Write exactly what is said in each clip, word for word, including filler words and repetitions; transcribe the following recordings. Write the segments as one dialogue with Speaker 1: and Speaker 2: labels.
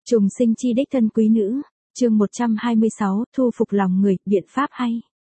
Speaker 1: Trùng sinh chi đích thân quý nữ, chương một trăm hai mươi sáu, thu phục lòng người, biện pháp hay.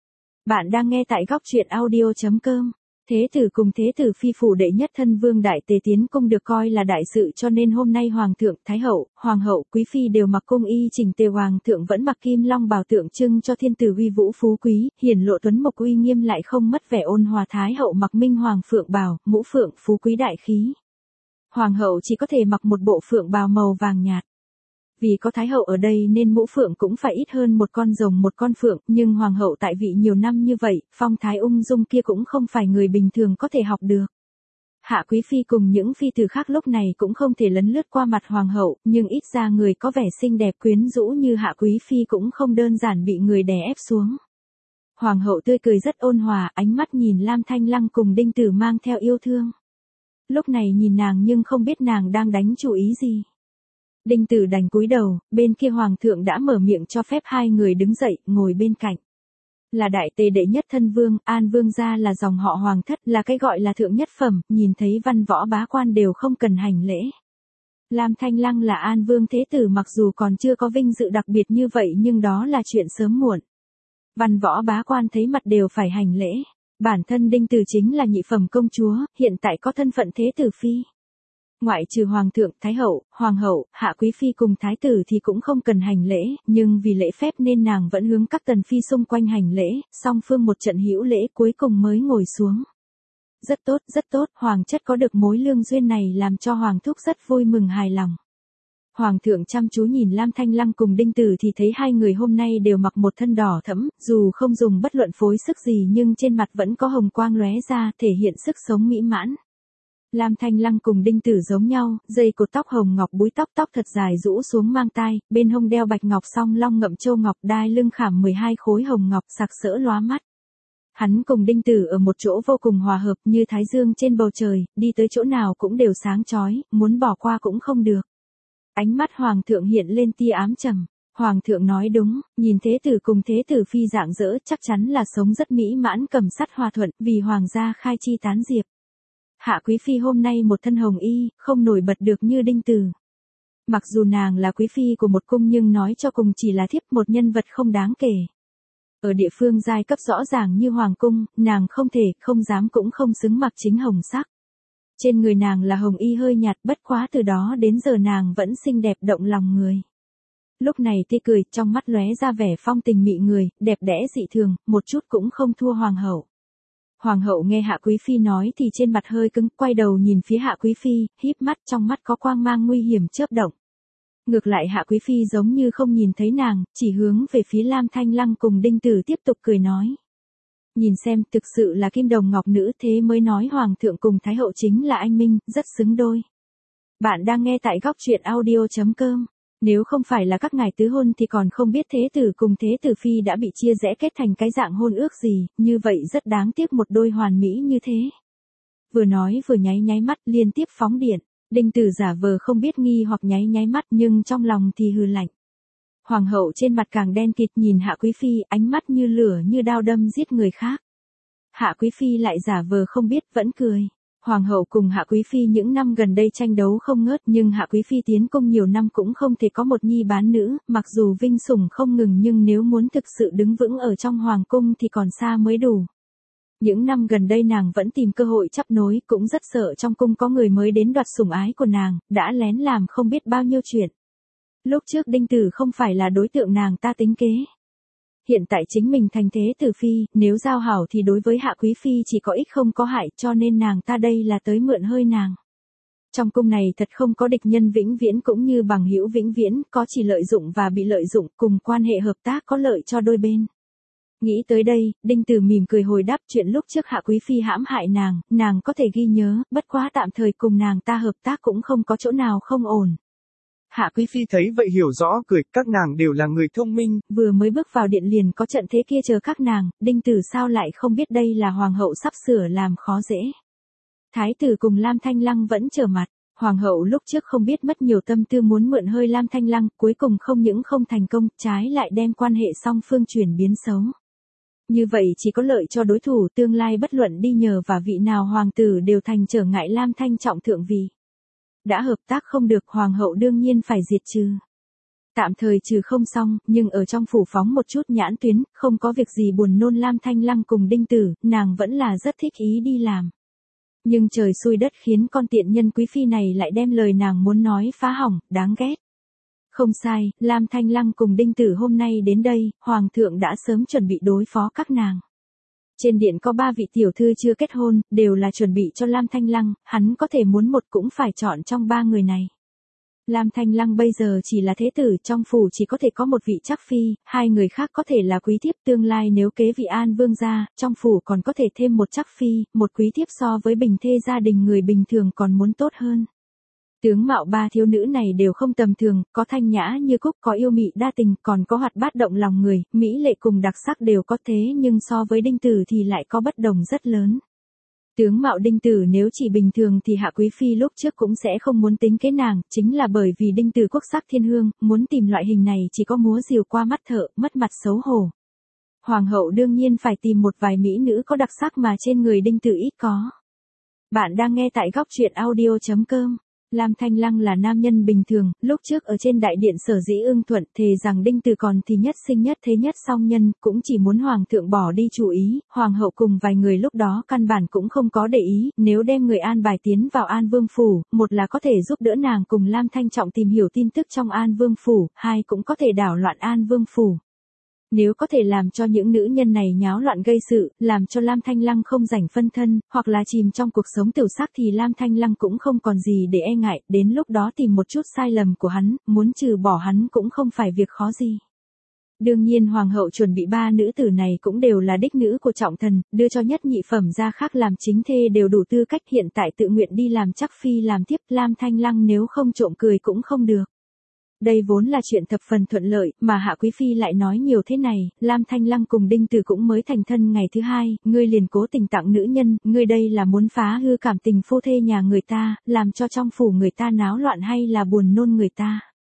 Speaker 1: Bạn đang nghe tại góc truyện audio chấm com. Thế tử cùng thế tử phi phủ đệ nhất thân vương đại tế tiến cung được coi là đại sự, cho nên hôm nay hoàng thượng, thái hậu, hoàng hậu, quý phi đều mặc cung y chỉnh tề, hoàng thượng vẫn mặc kim long bào tượng trưng cho thiên tử uy vũ phú quý, hiển lộ tuấn mộc uy nghiêm lại không mất vẻ ôn hòa, thái hậu mặc minh hoàng phượng bào, mũ phượng phú quý đại khí. Hoàng hậu chỉ có thể mặc một bộ phượng bào màu vàng nhạt. Vì có thái hậu ở đây nên mũ phượng cũng phải ít hơn một con rồng một con phượng, nhưng hoàng hậu tại vị nhiều năm như vậy, phong thái ung dung kia cũng không phải người bình thường có thể học được. Hạ quý phi cùng những phi tử khác lúc này cũng không thể lấn lướt qua mặt hoàng hậu, nhưng ít ra người có vẻ xinh đẹp quyến rũ như hạ quý phi cũng không đơn giản bị người đè ép xuống. Hoàng hậu tươi cười rất ôn hòa, ánh mắt nhìn Lam Thanh Lăng cùng Đinh Tử mang theo yêu thương. Lúc này nhìn nàng nhưng không biết nàng đang đánh chủ ý gì. Đinh Tử đành cúi đầu, bên kia hoàng thượng đã mở miệng cho phép hai người đứng dậy, ngồi bên cạnh. Là đại tề đệ nhất thân vương, An vương gia là dòng họ hoàng thất, là cái gọi là thượng nhất phẩm, nhìn thấy văn võ bá quan đều không cần hành lễ. Lam Thanh Lăng là An vương thế tử, mặc dù còn chưa có vinh dự đặc biệt như vậy nhưng đó là chuyện sớm muộn. Văn võ bá quan thấy mặt đều phải hành lễ. Bản thân Đinh Tử chính là nhị phẩm công chúa, hiện tại có thân phận thế tử phi. Ngoại trừ hoàng thượng, thái hậu, hoàng hậu, hạ quý phi cùng thái tử thì cũng không cần hành lễ, nhưng vì lễ phép nên nàng vẫn hướng các tần phi xung quanh hành lễ, song phương một trận hữu lễ cuối cùng mới ngồi xuống. Rất tốt, rất tốt, hoàng chất có được mối lương duyên này làm cho hoàng thúc rất vui mừng hài lòng. Hoàng thượng chăm chú nhìn Lam Thanh Lăng cùng Đinh Tử thì thấy hai người hôm nay đều mặc một thân đỏ thẫm, dù không dùng bất luận phối sức gì nhưng trên mặt vẫn có hồng quang lóe ra, thể hiện sức sống mỹ mãn. Lam Thanh Lăng cùng Đinh Tử giống nhau, dây cột tóc hồng ngọc, búi tóc tóc thật dài rũ xuống mang tai, bên hông đeo bạch ngọc song long ngậm châu ngọc, đai lưng khảm mười hai khối hồng ngọc sặc sỡ lóa mắt. Hắn cùng Đinh Tử ở một chỗ vô cùng hòa hợp như thái dương trên bầu trời, đi tới chỗ nào cũng đều sáng chói, muốn bỏ qua cũng không được. Ánh mắt hoàng thượng hiện lên tia ám trầm. Hoàng thượng nói đúng, nhìn thế tử cùng thế tử phi rạng rỡ chắc chắn là sống rất mỹ mãn, cầm sắt hòa thuận, vì hoàng gia khai chi tán diệp. Hạ quý phi hôm nay một thân hồng y, không nổi bật được như Đinh Tử. Mặc dù nàng là quý phi của một cung nhưng nói cho cùng chỉ là thiếp, một nhân vật không đáng kể. Ở địa phương giai cấp rõ ràng như hoàng cung, nàng không thể, không dám cũng không xứng mặc chính hồng sắc. Trên người nàng là hồng y hơi nhạt, bất quá từ đó đến giờ nàng vẫn xinh đẹp động lòng người. Lúc này tươi cười, trong mắt lóe ra vẻ phong tình mị người, đẹp đẽ dị thường, một chút cũng không thua hoàng hậu. Hoàng hậu nghe Hạ quý phi nói thì trên mặt hơi cứng, quay đầu nhìn phía Hạ quý phi, híp mắt, trong mắt có quang mang nguy hiểm chớp động. Ngược lại Hạ quý phi giống như không nhìn thấy nàng, chỉ hướng về phía Lam Thanh Lăng cùng Đinh Tử tiếp tục cười nói. Nhìn xem, thực sự là kim đồng ngọc nữ, thế mới nói hoàng thượng cùng thái hậu chính là anh minh, rất xứng đôi. Bạn đang nghe tại góc truyện audio chấm com. Nếu không phải là các ngài tứ hôn thì còn không biết thế tử cùng thế tử phi đã bị chia rẽ kết thành cái dạng hôn ước gì, như vậy rất đáng tiếc một đôi hoàn mỹ như thế. Vừa nói vừa nháy nháy mắt liên tiếp phóng điện, Đinh Tử giả vờ không biết nghi hoặc nháy nháy mắt nhưng trong lòng thì hừ lạnh. Hoàng hậu trên mặt càng đen kịt nhìn Hạ quý phi, ánh mắt như lửa như đao đâm giết người khác. Hạ quý phi lại giả vờ không biết vẫn cười. Hoàng hậu cùng Hạ quý phi những năm gần đây tranh đấu không ngớt nhưng Hạ quý phi tiến cung nhiều năm cũng không thể có một nhi bán nữ, mặc dù vinh sủng không ngừng nhưng nếu muốn thực sự đứng vững ở trong hoàng cung thì còn xa mới đủ. Những năm gần đây nàng vẫn tìm cơ hội chắp nối, cũng rất sợ trong cung có người mới đến đoạt sủng ái của nàng, đã lén làm không biết bao nhiêu chuyện. Lúc trước Đinh Tử không phải là đối tượng nàng ta tính kế. Hiện tại chính mình thành thế tử phi, nếu giao hảo thì đối với Hạ quý phi chỉ có ích không có hại, cho nên nàng ta đây là tới mượn hơi nàng. Trong cung này thật không có địch nhân vĩnh viễn cũng như bằng hữu vĩnh viễn, có chỉ lợi dụng và bị lợi dụng, cùng quan hệ hợp tác có lợi cho đôi bên. Nghĩ tới đây, Đinh Tử mỉm cười hồi đáp, chuyện lúc trước Hạ quý phi hãm hại nàng, nàng có thể ghi nhớ, bất quá tạm thời cùng nàng ta hợp tác cũng không có chỗ nào không ổn.
Speaker 2: Hạ quý phi thấy vậy hiểu rõ, cười, các nàng đều là người thông minh.
Speaker 1: Vừa mới bước vào điện liền có trận thế kia chờ các nàng, Đinh Tử sao lại không biết đây là hoàng hậu sắp sửa làm khó dễ. Thái tử cùng Lam Thanh Lăng vẫn trở mặt, hoàng hậu lúc trước không biết mất nhiều tâm tư muốn mượn hơi Lam Thanh Lăng, cuối cùng không những không thành công, trái lại đem quan hệ song phương chuyển biến xấu. Như vậy chỉ có lợi cho đối thủ, tương lai bất luận đi nhờ và vị nào hoàng tử đều thành trở ngại Lam Thanh trọng thượng vị. Đã hợp tác không được, hoàng hậu đương nhiên phải diệt trừ. Tạm thời trừ không xong, nhưng ở trong phủ phóng một chút nhãn tuyến, không có việc gì buồn nôn Lam Thanh Lăng cùng Đinh Tử, nàng vẫn là rất thích ý đi làm. Nhưng trời xui đất khiến con tiện nhân quý phi này lại đem lời nàng muốn nói phá hỏng, đáng ghét. Không sai, Lam Thanh Lăng cùng Đinh Tử hôm nay đến đây, Hoàng thượng đã sớm chuẩn bị đối phó các nàng. Trên điện có ba vị tiểu thư chưa kết hôn, đều là chuẩn bị cho Lam Thanh Lăng, hắn có thể muốn một cũng phải chọn trong ba người này. Lam Thanh Lăng bây giờ chỉ là thế tử, trong phủ chỉ có thể có một vị chắc phi, hai người khác có thể là quý thiếp, tương lai nếu kế vị An Vương gia, trong phủ còn có thể thêm một chắc phi, một quý thiếp so với bình thê gia đình người bình thường còn muốn tốt hơn. Tướng mạo ba thiếu nữ này đều không tầm thường, có thanh nhã như cúc, có yêu mị đa tình, còn có hoạt bát động lòng người, mỹ lệ cùng đặc sắc đều có thế nhưng so với Đinh Tử thì lại có bất đồng rất lớn. Tướng mạo Đinh Tử nếu chỉ bình thường thì Hạ Quý Phi lúc trước cũng sẽ không muốn tính kế nàng, chính là bởi vì Đinh Tử quốc sắc thiên hương, muốn tìm loại hình này chỉ có múa rìu qua mắt thợ, mất mặt xấu hổ. Hoàng hậu đương nhiên phải tìm một vài mỹ nữ có đặc sắc mà trên người Đinh Tử ít có. Bạn đang nghe tại góc truyện audio chấm com. Lam Thanh Lăng là nam nhân bình thường, lúc trước ở trên đại điện sở dĩ ưng thuận thề rằng Đinh Tử còn thì nhất sinh nhất thế nhất song nhân, cũng chỉ muốn hoàng thượng bỏ đi chủ ý, hoàng hậu cùng vài người lúc đó căn bản cũng không có để ý, nếu đem người an bài tiến vào An Vương phủ, một là có thể giúp đỡ nàng cùng Lam Thanh Trọng tìm hiểu tin tức trong An Vương phủ, hai cũng có thể đảo loạn An Vương phủ. Nếu có thể làm cho những nữ nhân này nháo loạn gây sự, làm cho Lam Thanh Lăng không rảnh phân thân, hoặc là chìm trong cuộc sống tiểu sắc thì Lam Thanh Lăng cũng không còn gì để e ngại, đến lúc đó tìm một chút sai lầm của hắn, muốn trừ bỏ hắn cũng không phải việc khó gì. Đương nhiên hoàng hậu chuẩn bị ba nữ tử này cũng đều là đích nữ của trọng thần, đưa cho nhất nhị phẩm gia khác làm chính thê đều đủ tư cách, hiện tại tự nguyện đi làm chắc phi làm tiếp, Lam Thanh Lăng nếu không trộm cười cũng không được. Đây vốn là chuyện thập phần thuận lợi, mà Hạ Quý Phi lại nói nhiều thế này, Lam Thanh Lăng cùng Đinh Tử cũng mới thành thân ngày thứ hai, ngươi liền cố tình tặng nữ nhân, ngươi đây là muốn phá hư cảm tình phu thê nhà người ta, làm cho trong phủ người ta náo loạn hay là buồn nôn người ta.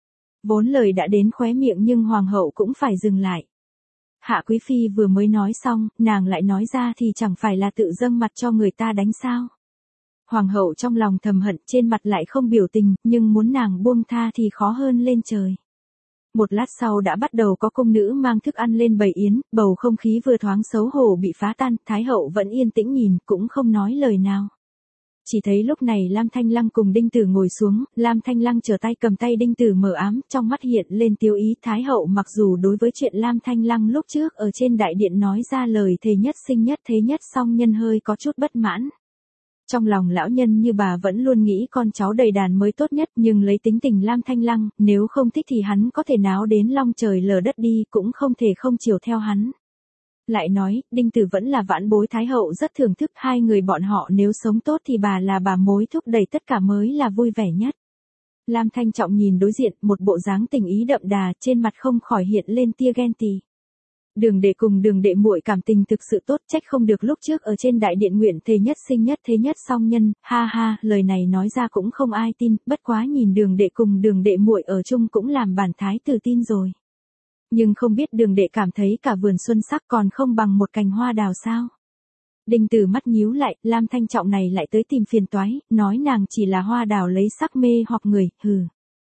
Speaker 1: Vốn lời đã đến khóe miệng nhưng hoàng hậu cũng phải dừng lại. Hạ Quý Phi vừa mới nói xong, nàng lại nói ra thì chẳng phải là tự dâng mặt cho người ta đánh sao. Hoàng hậu trong lòng thầm hận, trên mặt lại không biểu tình, nhưng muốn nàng buông tha thì khó hơn lên trời. Một lát sau đã bắt đầu có công nữ mang thức ăn lên bày yến, bầu không khí vừa thoáng xấu hổ bị phá tan, Thái hậu vẫn yên tĩnh nhìn, cũng không nói lời nào. Chỉ thấy lúc này Lam Thanh Lăng cùng Đinh Tử ngồi xuống, Lam Thanh Lăng trở tay cầm tay Đinh Tử mờ ám, trong mắt hiện lên tiêu ý. Thái hậu mặc dù đối với chuyện Lam Thanh Lăng lúc trước ở trên đại điện nói ra lời thề nhất sinh nhất thế nhất song nhân hơi có chút bất mãn. Trong lòng lão nhân như bà vẫn luôn nghĩ con cháu đầy đàn mới tốt nhất, nhưng lấy tính tình Lam Thanh Lăng, nếu không thích thì hắn có thể náo đến long trời lở đất đi, cũng không thể không chiều theo hắn. Lại nói, Đinh Tử vẫn là vãn bối Thái hậu rất thưởng thức, hai người bọn họ nếu sống tốt thì bà là bà mối thúc đẩy tất cả mới là vui vẻ nhất. Lam Thanh Trọng nhìn đối diện, một bộ dáng tình ý đậm đà, trên mặt không khỏi hiện lên tia ghen tị. Đường đệ cùng đường đệ muội cảm tình thực sự tốt, trách không được lúc trước ở trên đại điện nguyện thề nhất sinh nhất thế nhất song nhân, ha ha, lời này nói ra cũng không ai tin, bất quá nhìn đường đệ cùng đường đệ muội ở chung cũng làm bản thái tử tin rồi. Nhưng không biết đường đệ cảm thấy cả vườn xuân sắc còn không bằng một cành hoa đào sao. Đinh Tử mắt nhíu lại, Lam Thanh Trọng này lại tới tìm phiền toái, nói nàng chỉ là hoa đào lấy sắc mê hoặc người, hừ.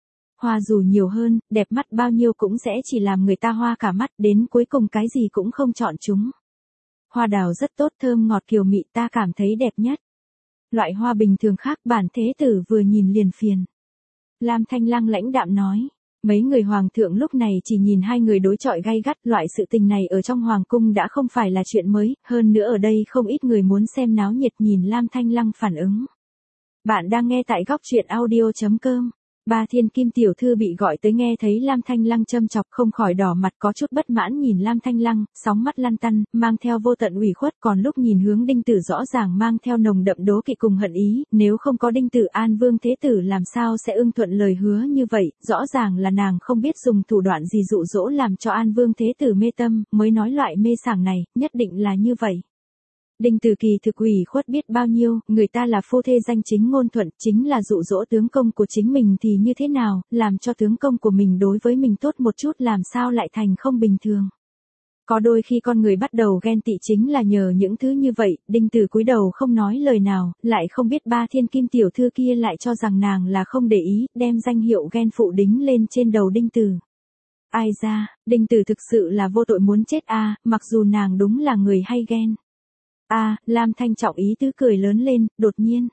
Speaker 1: Hoa dù nhiều hơn, đẹp mắt bao nhiêu cũng sẽ chỉ làm người ta hoa cả mắt, đến cuối cùng cái gì cũng không chọn chúng. Hoa đào rất tốt, thơm ngọt kiều mị, ta cảm thấy đẹp nhất. Loại hoa bình thường khác bản thế tử vừa nhìn liền phiền. Lam Thanh Lăng lãnh đạm nói. Mấy người hoàng thượng lúc này chỉ nhìn hai người đối chọi gay gắt, loại sự tình này ở trong hoàng cung đã không phải là chuyện mới, hơn nữa ở đây không ít người muốn xem náo nhiệt nhìn Lam Thanh Lăng phản ứng. Bạn đang nghe tại góc truyện audio chấm com. Ba thiên kim tiểu thư bị gọi tới nghe thấy Lam Thanh Lăng châm chọc không khỏi đỏ mặt có chút bất mãn nhìn Lam Thanh Lăng, sóng mắt lăn tăn, mang theo vô tận ủy khuất, còn lúc nhìn hướng Đinh Tử rõ ràng mang theo nồng đậm đố kỵ cùng hận ý, nếu không có Đinh Tử An Vương Thế Tử làm sao sẽ ưng thuận lời hứa như vậy, rõ ràng là nàng không biết dùng thủ đoạn gì dụ dỗ làm cho An Vương Thế Tử mê tâm, mới nói loại mê sảng này, nhất định là như vậy. Đinh Tử kỳ thực ủy khuất biết bao nhiêu, người ta là phu thê danh chính ngôn thuận, chính là dụ dỗ tướng công của chính mình thì như thế nào, làm cho tướng công của mình đối với mình tốt một chút làm sao lại thành không bình thường. Có đôi khi con người bắt đầu ghen tị chính là nhờ những thứ như vậy, Đinh Tử cúi đầu không nói lời nào, lại không biết ba thiên kim tiểu thư kia lại cho rằng nàng là không để ý, đem danh hiệu ghen phụ đính lên trên đầu Đinh Tử. Ai ra, Đinh Tử thực sự là vô tội muốn chết a, mặc dù nàng đúng là người hay ghen. A, Lam Thanh Trọng ý tứ cười lớn lên, đột nhiên.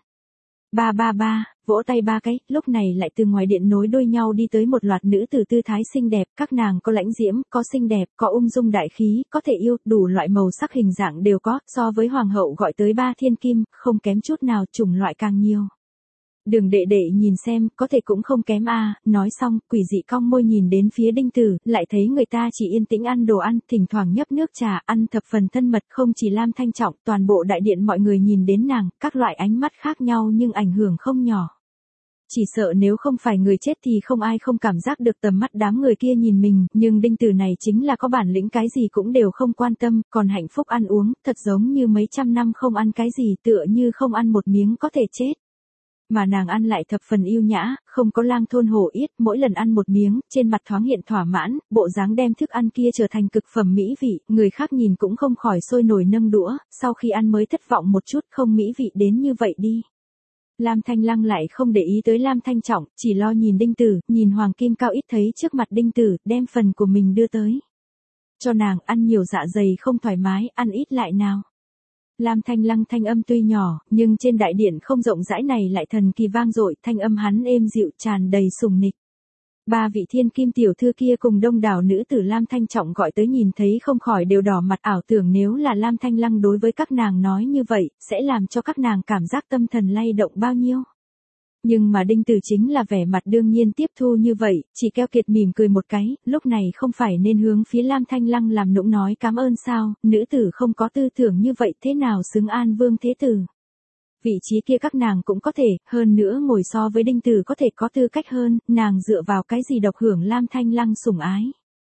Speaker 1: Ba ba ba, vỗ tay ba cái, lúc này lại từ ngoài điện nối đuôi nhau đi tới một loạt nữ tử tư thái xinh đẹp, các nàng có lãnh diễm, có xinh đẹp, có ung dung đại khí, có thể yêu, đủ loại màu sắc hình dạng đều có, so với hoàng hậu gọi tới ba thiên kim, không kém chút nào, chủng loại càng nhiều. Đường đệ đệ nhìn xem, có thể cũng không kém a, nói xong, quỷ dị cong môi nhìn đến phía Đinh Tử, lại thấy người ta chỉ yên tĩnh ăn đồ ăn, thỉnh thoảng nhấp nước trà, ăn thập phần thân mật, không chỉ Lam Thanh Trọng, toàn bộ đại điện mọi người nhìn đến nàng, các loại ánh mắt khác nhau nhưng ảnh hưởng không nhỏ. Chỉ sợ nếu không phải người chết thì không ai không cảm giác được tầm mắt đám người kia nhìn mình, nhưng Đinh Tử này chính là có bản lĩnh cái gì cũng đều không quan tâm, còn hạnh phúc ăn uống, thật giống như mấy trăm năm không ăn cái gì tựa như không ăn một miếng có thể chết. Mà nàng ăn lại thập phần yêu nhã, không có lang thôn hổ yết, mỗi lần ăn một miếng, trên mặt thoáng hiện thỏa mãn, bộ dáng đem thức ăn kia trở thành cực phẩm mỹ vị, người khác nhìn cũng không khỏi sôi nổi nâng đũa, sau khi ăn mới thất vọng một chút, không mỹ vị đến như vậy đi. Lam Thanh Lăng lại không để ý tới Lam Thanh Trọng, chỉ lo nhìn Đinh Tử, nhìn Hoàng Kim Cao ít thấy trước mặt Đinh Tử, đem phần của mình đưa tới. Cho nàng ăn nhiều dạ dày không thoải mái, ăn ít lại nào. Lam Thanh Lăng thanh âm tuy nhỏ, nhưng trên đại điện không rộng rãi này lại thần kỳ vang dội, thanh âm hắn êm dịu tràn đầy sùng nịch. Ba vị thiên kim tiểu thư kia cùng đông đảo nữ tử Lam Thanh Trọng gọi tới nhìn thấy không khỏi đều đỏ mặt, ảo tưởng nếu là Lam Thanh Lăng đối với các nàng nói như vậy, sẽ làm cho các nàng cảm giác tâm thần lay động bao nhiêu. Nhưng mà Đinh Tử chính là vẻ mặt đương nhiên tiếp thu như vậy, chỉ keo kiệt mỉm cười một cái, lúc này không phải nên hướng phía Lam Thanh Lăng làm nũng nói cảm ơn sao, nữ tử không có tư tưởng như vậy thế nào xứng an vương thế tử. Vị trí kia các nàng cũng có thể, hơn nữa ngồi so với Đinh Tử có thể có tư cách hơn, nàng dựa vào cái gì độc hưởng Lam Thanh Lăng sủng ái.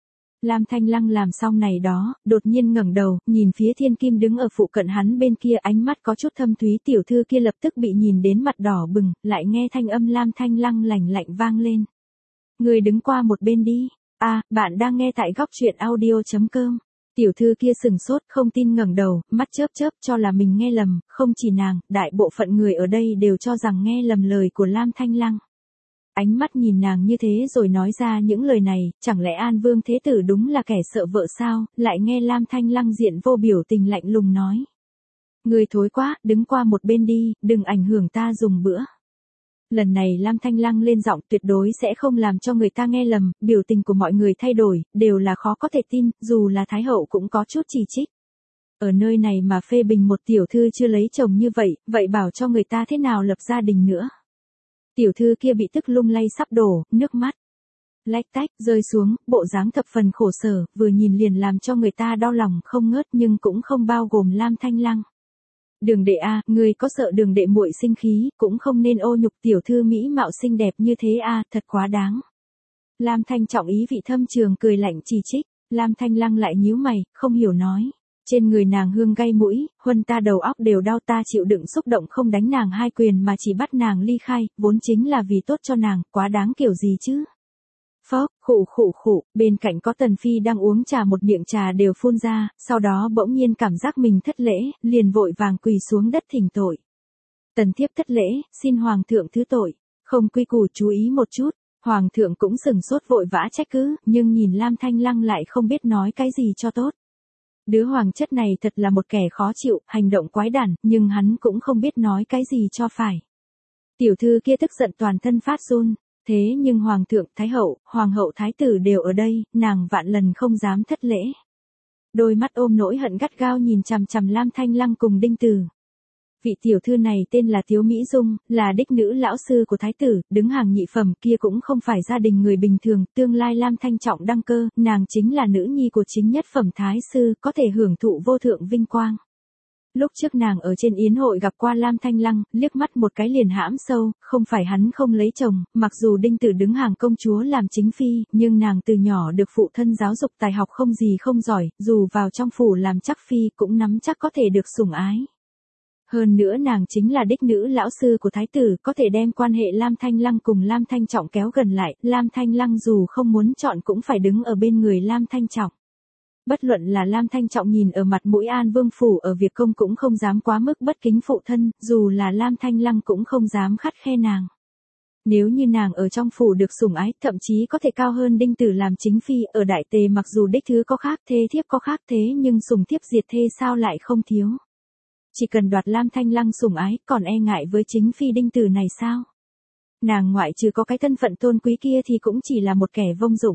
Speaker 1: Lam Thanh Lăng làm xong này đó, đột nhiên ngẩng đầu, nhìn phía thiên kim đứng ở phụ cận hắn bên kia, ánh mắt có chút thâm thúy, tiểu thư kia lập tức bị nhìn đến mặt đỏ bừng, lại nghe thanh âm Lam Thanh Lăng lạnh lạnh vang lên. Người đứng qua một bên đi. À, bạn đang nghe tại góc truyện audio chấm com. Tiểu thư kia sừng sốt, không tin ngẩng đầu, mắt chớp chớp cho là mình nghe lầm, không chỉ nàng, đại bộ phận người ở đây đều cho rằng nghe lầm lời của Lam Thanh Lăng. Ánh mắt nhìn nàng như thế rồi nói ra những lời này, chẳng lẽ An Vương Thế Tử đúng là kẻ sợ vợ sao, lại nghe Lam Thanh Lăng diện vô biểu tình lạnh lùng nói. Người thối quá, đứng qua một bên đi, đừng ảnh hưởng ta dùng bữa. Lần này Lam Thanh Lăng lên giọng tuyệt đối sẽ không làm cho người ta nghe lầm, biểu tình của mọi người thay đổi, đều là khó có thể tin, dù là Thái Hậu cũng có chút chỉ trích. Ở nơi này mà phê bình một tiểu thư chưa lấy chồng như vậy, vậy bảo cho người ta thế nào lập gia đình nữa. Tiểu thư kia bị tức lung lay sắp đổ, nước mắt lách tách rơi xuống, bộ dáng thập phần khổ sở, vừa nhìn liền làm cho người ta đau lòng không ngớt nhưng cũng không bao gồm Lam Thanh Lăng. Đường đệ a, người có sợ đường đệ muội sinh khí, cũng không nên ô nhục tiểu thư mỹ mạo xinh đẹp như thế a, thật quá đáng. Lam Thanh Trọng ý vị thâm trường cười lạnh chỉ trích, Lam Thanh Lăng lại nhíu mày, không hiểu nói. Trên người nàng hương gay mũi, huân ta đầu óc đều đau, ta chịu đựng xúc động không đánh nàng hai quyền mà chỉ bắt nàng ly khai, vốn chính là vì tốt cho nàng, quá đáng kiểu gì chứ. Phốc, khụ khụ khụ, bên cạnh có Tần Phi đang uống trà một miệng trà đều phun ra, sau đó bỗng nhiên cảm giác mình thất lễ, liền vội vàng quỳ xuống đất thỉnh tội. Tần thiếp thất lễ, xin Hoàng thượng thứ tội, không quy củ chú ý một chút, Hoàng thượng cũng sừng sốt vội vã trách cứ, nhưng nhìn Lam Thanh Lăng lại không biết nói cái gì cho tốt. Đứa hoàng chất này thật là một kẻ khó chịu, hành động quái đản, nhưng hắn cũng không biết nói cái gì cho phải. Tiểu thư kia tức giận toàn thân phát run, thế nhưng hoàng thượng, thái hậu, hoàng hậu thái tử đều ở đây, nàng vạn lần không dám thất lễ. Đôi mắt ôm nỗi hận gắt gao nhìn chằm chằm Lam Thanh Lăng cùng Đinh Tử. Vị tiểu thư này tên là Tiếu Mỹ Dung, là đích nữ lão sư của thái tử, đứng hàng nhị phẩm, kia cũng không phải gia đình người bình thường, tương lai Lam Thanh Trọng đăng cơ, nàng chính là nữ nhi của chính nhất phẩm thái sư, có thể hưởng thụ vô thượng vinh quang. Lúc trước nàng ở trên yến hội gặp qua Lam Thanh Lăng, liếc mắt một cái liền hãm sâu, không phải hắn không lấy chồng, mặc dù Đinh Tử đứng hàng công chúa làm chính phi, nhưng nàng từ nhỏ được phụ thân giáo dục tài học không gì không giỏi, dù vào trong phủ làm chắc phi cũng nắm chắc có thể được sủng ái. Hơn nữa nàng chính là đích nữ lão sư của thái tử, có thể đem quan hệ Lam Thanh Lăng cùng Lam Thanh Trọng kéo gần lại, Lam Thanh Lăng dù không muốn chọn cũng phải đứng ở bên người Lam Thanh Trọng. Bất luận là Lam Thanh Trọng nhìn ở mặt mũi An Vương phủ ở việc công cũng không dám quá mức bất kính phụ thân, dù là Lam Thanh Lăng cũng không dám khắt khe nàng. Nếu như nàng ở trong phủ được sủng ái, thậm chí có thể cao hơn Đinh Tử làm chính phi, ở đại tề mặc dù đích thứ có khác thế thiếp có khác thế nhưng sủng thiếp diệt thê sao lại không thiếu. Chỉ cần đoạt Lam Thanh Lăng sủng ái, còn e ngại với chính phi Đinh Tử này sao? Nàng ngoại trừ có cái thân phận tôn quý kia thì cũng chỉ là một kẻ vông dụng.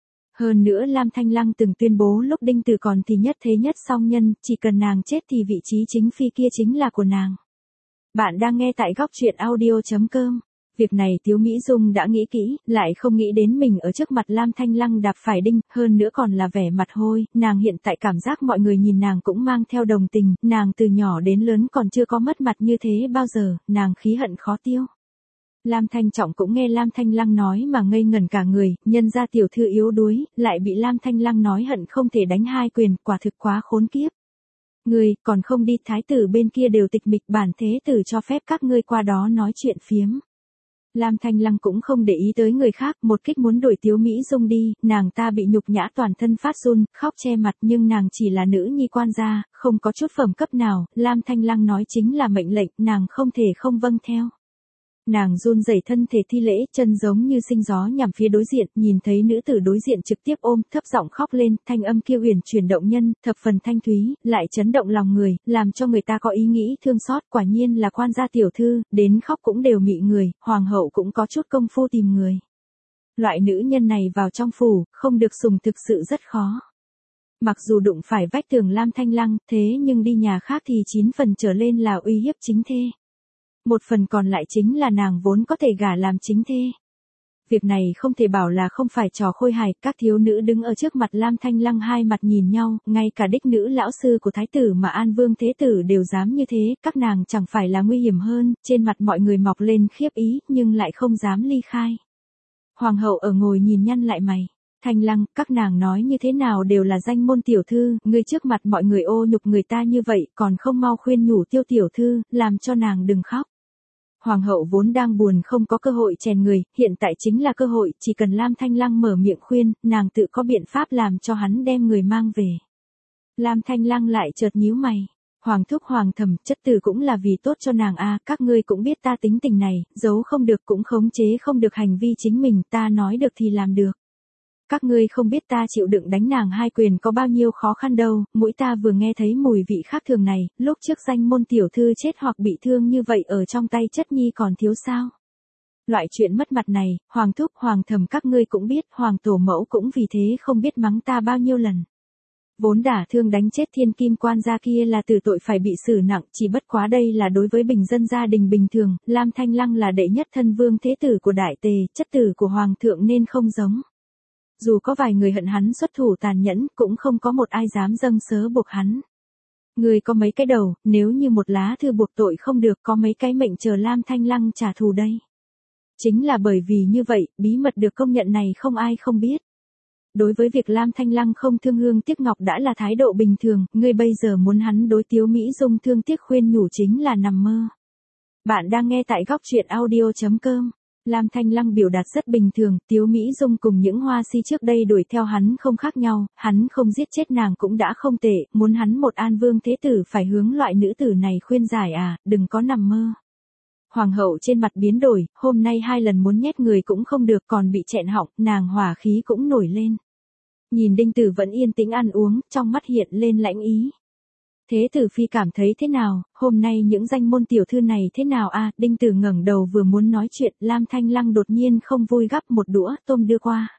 Speaker 1: Hơn nữa Lam Thanh Lăng từng tuyên bố lúc Đinh Tử còn thì nhất thế nhất song nhân, chỉ cần nàng chết thì vị trí chính phi kia chính là của nàng. Bạn đang nghe tại góc truyện audio chấm com. Việc này Tiếu Mỹ Dung đã nghĩ kỹ, lại không nghĩ đến mình ở trước mặt Lam Thanh Lăng đạp phải đinh, hơn nữa còn là vẻ mặt hôi, nàng hiện tại cảm giác mọi người nhìn nàng cũng mang theo đồng tình, nàng từ nhỏ đến lớn còn chưa có mất mặt như thế bao giờ, nàng khí hận khó tiêu. Lam Thanh Trọng cũng nghe Lam Thanh Lăng nói mà ngây ngẩn cả người, nhân ra tiểu thư yếu đuối, lại bị Lam Thanh Lăng nói hận không thể đánh hai quyền, quả thực quá khốn kiếp. Ngươi, còn không đi, thái tử bên kia đều tịch mịch, bản thế tử cho phép các ngươi qua đó nói chuyện phiếm. Lam Thanh Lăng cũng không để ý tới người khác, một kích muốn đuổi Tiếu Mỹ Dung đi, nàng ta bị nhục nhã toàn thân phát run, khóc che mặt nhưng nàng chỉ là nữ nhi quan gia, không có chút phẩm cấp nào, Lam Thanh Lăng nói chính là mệnh lệnh, nàng không thể không vâng theo. Nàng run rẩy thân thể thi lễ, chân giống như sinh gió nhằm phía đối diện, nhìn thấy nữ tử đối diện trực tiếp ôm, thấp giọng khóc lên, thanh âm kia uyển chuyển động nhân, thập phần thanh thúy, lại chấn động lòng người, làm cho người ta có ý nghĩ thương xót, quả nhiên là quan gia tiểu thư, đến khóc cũng đều mị người, hoàng hậu cũng có chút công phu tìm người. Loại nữ nhân này vào trong phủ, không được sủng thực sự rất khó. Mặc dù đụng phải vách tường Lam Thanh Lăng, thế nhưng đi nhà khác thì chín phần trở lên là uy hiếp chính thê. Một phần còn lại chính là nàng vốn có thể gả làm chính thê. Việc này không thể bảo là không phải trò khôi hài, các thiếu nữ đứng ở trước mặt Lam Thanh Lăng hai mặt nhìn nhau, ngay cả đích nữ lão sư của thái tử mà An Vương Thế Tử đều dám như thế, các nàng chẳng phải là nguy hiểm hơn, trên mặt mọi người mọc lên khiếp ý, nhưng lại không dám ly khai. Hoàng hậu ở ngồi nhìn nhăn lại mày. Thanh Lăng, các nàng nói như thế nào đều là danh môn tiểu thư, ngươi trước mặt mọi người ô nhục người ta như vậy, còn không mau khuyên nhủ Tiêu tiểu thư, làm cho nàng đừng khóc. Hoàng hậu vốn đang buồn không có cơ hội chèn người, hiện tại chính là cơ hội, chỉ cần Lam Thanh Lăng mở miệng khuyên, nàng tự có biện pháp làm cho hắn đem người mang về. Lam Thanh Lăng lại chợt nhíu mày. Hoàng thúc hoàng thầm, chất tử cũng là vì tốt cho nàng a, các ngươi cũng biết ta tính tình này, giấu không được cũng khống chế không được hành vi chính mình, ta nói được thì làm được. Các ngươi không biết ta chịu đựng đánh nàng hai quyền có bao nhiêu khó khăn đâu, mũi ta vừa nghe thấy mùi vị khác thường này, lúc trước danh môn tiểu thư chết hoặc bị thương như vậy ở trong tay chất nhi còn thiếu sao. Loại chuyện mất mặt này, hoàng thúc hoàng thầm các ngươi cũng biết, hoàng tổ mẫu cũng vì thế không biết mắng ta bao nhiêu lần. Vốn đả thương đánh chết thiên kim quan gia kia là tử tội phải bị xử nặng, chỉ bất quá đây là đối với bình dân gia đình bình thường, Lam Thanh Lăng là đệ nhất thân vương thế tử của đại tề, chất tử của hoàng thượng nên không giống. Dù có vài người hận hắn xuất thủ tàn nhẫn, cũng không có một ai dám dâng sớ buộc hắn. Người có mấy cái đầu, nếu như một lá thư buộc tội không được, có mấy cái mệnh chờ Lam Thanh Lăng trả thù đây. Chính là bởi vì như vậy, bí mật được công nhận này không ai không biết. Đối với việc Lam Thanh Lăng không thương hương tiếc ngọc đã là thái độ bình thường, ngươi bây giờ muốn hắn đối Tiếu Mỹ Dung thương tiếc khuyên nhủ chính là nằm mơ. Bạn đang nghe tại góc truyện audio chấm com. Lam Thanh Lăng biểu đạt rất bình thường, Tiếu Mỹ Dung cùng những hoa si trước đây đuổi theo hắn không khác nhau, hắn không giết chết nàng cũng đã không tệ, muốn hắn một An Vương Thế Tử phải hướng loại nữ tử này khuyên giải à, đừng có nằm mơ. Hoàng hậu trên mặt biến đổi, hôm nay hai lần muốn nhét người cũng không được còn bị chẹn họng, nàng hỏa khí cũng nổi lên. Nhìn Đinh Tử vẫn yên tĩnh ăn uống, trong mắt hiện lên lãnh ý. Thế tử phi cảm thấy thế nào, hôm nay những danh môn tiểu thư này thế nào a? Đinh Tử ngẩng đầu vừa muốn nói chuyện, Lam Thanh Lăng đột nhiên không vui gắp một đũa tôm đưa qua.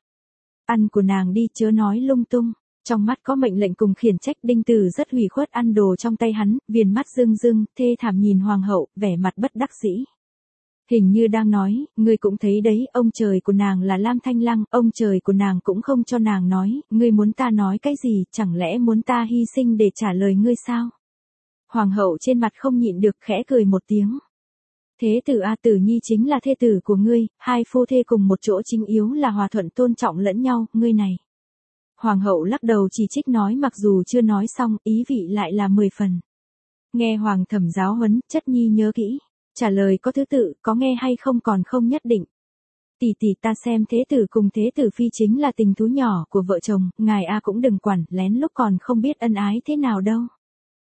Speaker 1: Ăn của nàng đi, chớ nói lung tung. Trong mắt có mệnh lệnh cùng khiển trách, Đinh Tử rất hủy khuất ăn đồ trong tay hắn, viền mắt rưng rưng, thê thảm nhìn hoàng hậu, vẻ mặt bất đắc dĩ. Hình như đang nói, ngươi cũng thấy đấy, ông trời của nàng là Lam Thanh Lăng, ông trời của nàng cũng không cho nàng nói, ngươi muốn ta nói cái gì, chẳng lẽ muốn ta hy sinh để trả lời ngươi sao? Hoàng hậu trên mặt không nhịn được khẽ cười một tiếng. Thế tử A Tử Nhi chính là thê tử của ngươi, hai phu thê cùng một chỗ chính yếu là hòa thuận tôn trọng lẫn nhau, ngươi này. Hoàng hậu lắc đầu chỉ trích nói mặc dù chưa nói xong, ý vị lại là mười phần. Nghe hoàng thẩm giáo huấn, chất nhi nhớ kỹ. Trả lời có thứ tự, có nghe hay không còn không nhất định. Tỷ tỷ ta xem thế tử cùng thế tử phi chính là tình thú nhỏ của vợ chồng, ngài A cũng đừng quản, lén lúc còn không biết ân ái thế nào đâu.